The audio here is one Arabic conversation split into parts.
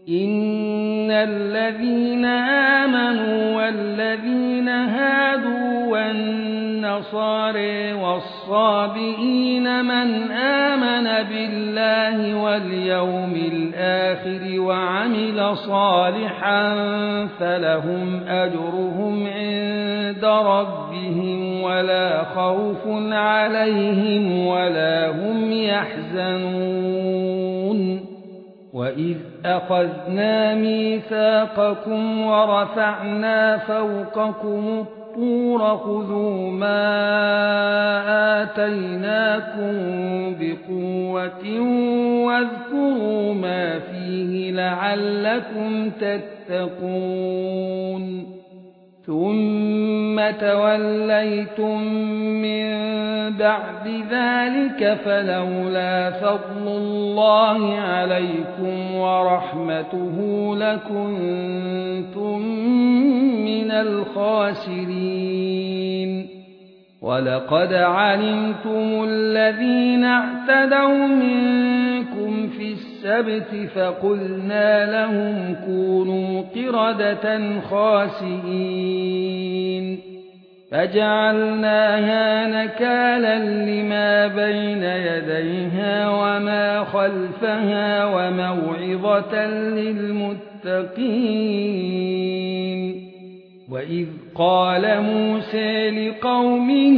إن الذين آمنوا والذين هادوا والنصارى والصابئين من آمن بالله واليوم الآخر وعمل صالحا فلهم أجرهم عند ربهم ولا خوف عليهم ولا هم يحزنون وإذ أخذنا ميثاقكم ورفعنا فوقكم الطور خذوا ما آتيناكم بقوة واذكروا ما فيه لعلكم تتقون ثم توليتم من بعد ذلك فلولا فضل الله عليكم ورحمته لكنتم من الخاسرين ولقد علمتم الذين اعتدوا منكم في السبت فقلنا لهم كونوا قردة خاسئين فجعلناها نكالا لما بين يديها وما خلفها وموعظة للمتقين وإذ قال موسى لقومه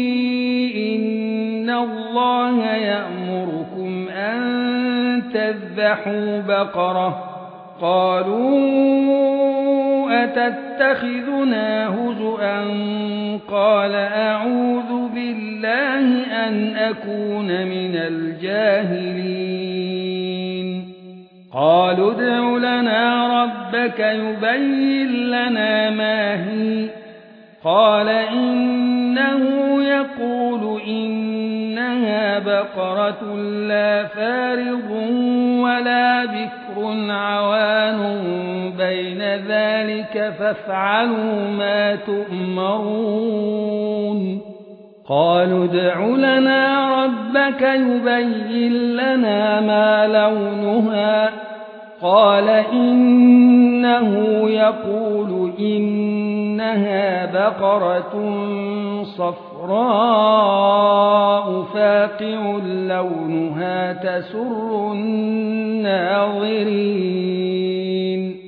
إن الله يأمركم أن تذبحوا بقرة قالوا أتتخذنا هزؤا قال أعوذ بالله أن أكون من الجاهلين قالوا ادع لنا ربك يبين لنا ما هي قال إنه يقول إنها بقرة لا فارض ولا بكر عوان بين ذلك فافعلوا ما تؤمرون قالوا ادع لنا ربك يبين لنا ما لونها قال إنه يقول إنها بقرة صفراء فاقع لونها تسر الناظرين